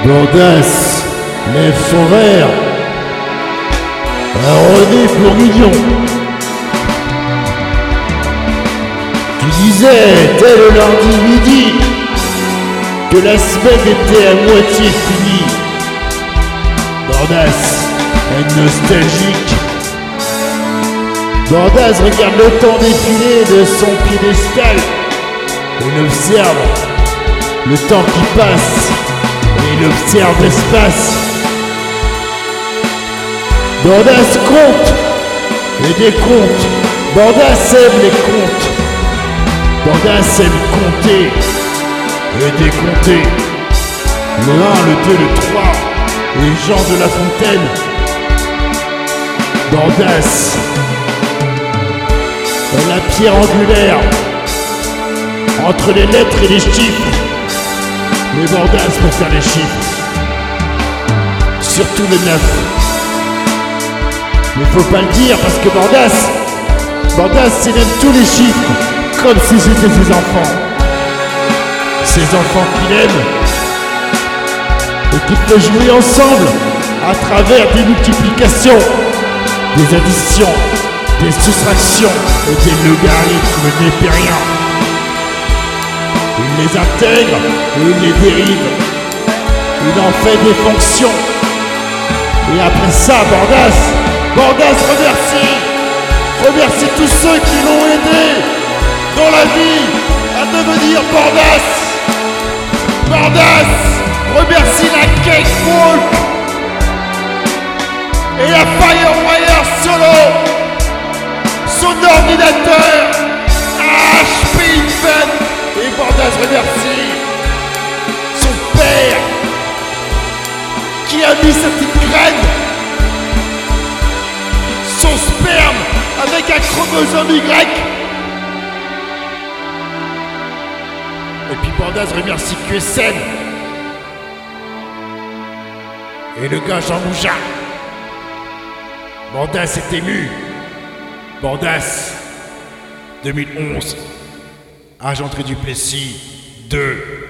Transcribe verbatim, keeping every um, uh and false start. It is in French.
Bordas lève son verre à René Bourguignon, qui disait, tel le lundi midi, que la semaine était à moitié finie. Bordas est nostalgique. Bordas regarde le temps défiler de son piédestal. Il observe le temps qui passe et il observe l'espace. Bordas compte et décompte. Bordas aime les comptes. Bordas aime compter et décompter. Le un, le deux, le trois, les gens de La Fontaine. Bordas est la pierre angulaire entre les lettres et les chiffres. Mais Bordas peut faire les chiffres, surtout le neuf. Mais faut pas le dire parce que Bordas, Bordas il aime tous les chiffres, comme si c'était ses enfants. Ses enfants qu'il aime et qu'il peut jouer ensemble à travers des multiplications, des additions, des soustractions et des logarithmes népériens. Il les intègre et il les dérive. Il en fait des fonctions. Et après ça, Bordas, Bordas remercie, remercie tous ceux qui l'ont aidé dans la vie à devenir Bordas. Bordas remercie la Cake Walk et la Firewire Solo, son ordinateur H P Invent. Et Bordas remercie son père qui a mis sa petite graine, son sperme avec un chromosome Y. Et puis Bordas remercie Q S N et le gars Jean Mougin. Bordas est ému. Bordas deux mille onze. Agent Duplessis deux.